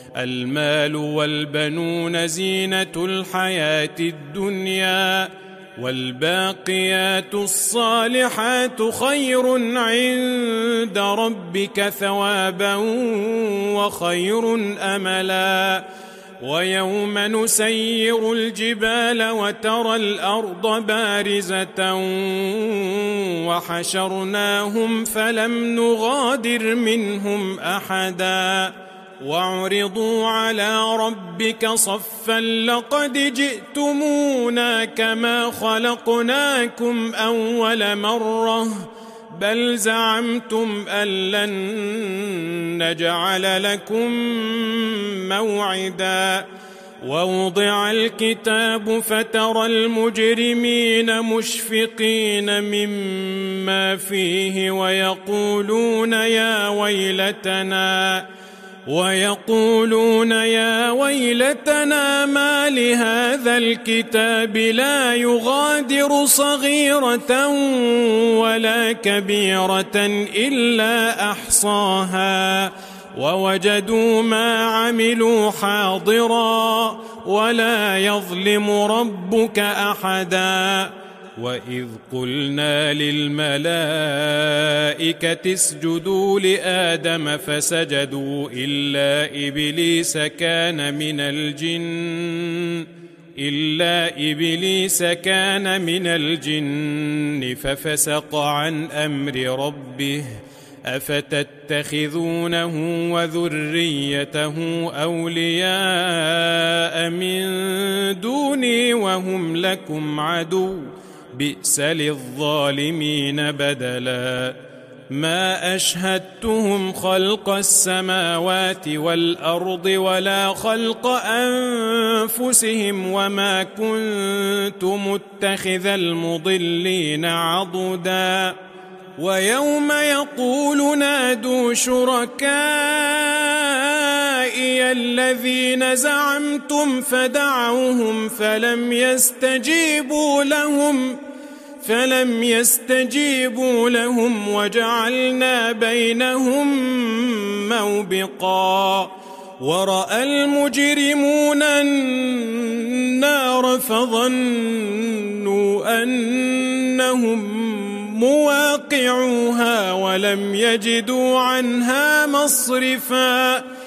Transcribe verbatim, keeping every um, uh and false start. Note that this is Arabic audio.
المال والبنون زينة الحياة الدنيا، والباقيات الصالحات خير عند ربك ثوابا وخير أملا. ويوم نسير الجبال وترى الأرض بارزة وحشرناهم فلم نغادر منهم أحدا وعرضوا على ربك صفا لقد جئتمونا كما خلقناكم أول مرة بل زعمتم أن لن نجعل لكم موعدا. ووضع الكتاب فترى المجرمين مشفقين مما فيه ويقولون يا ويلتنا ويقولون يا ويلتنا ما لهذا الكتاب لا يغادر صغيرة ولا كبيرة إلا أحصاها ووجدوا ما عملوا حاضرا ولا يظلم ربك أحدا. وإذ قلنا للملائكة اسجدوا لآدم فسجدوا إلا إبليس كان من الجن إلا إبليس كان من الجن ففسق عن أمر ربه أفتتخذونه وذريته أولياء من دوني وهم لكم عدو بئس للظالمين بدلا. ما أشهدتهم خلق السماوات والأرض ولا خلق أنفسهم وما كنت متخذ المضلين عضدا. ويوم يقول نادوا شركائي الذين زعمتم فدعوهم فلم يستجيبوا لهم فلم يستجيبوا لهم وجعلنا بينهم موبقا. ورأى المجرمون النار فظنوا أنهم مواقعوها ولم يجدوا عنها مصرفا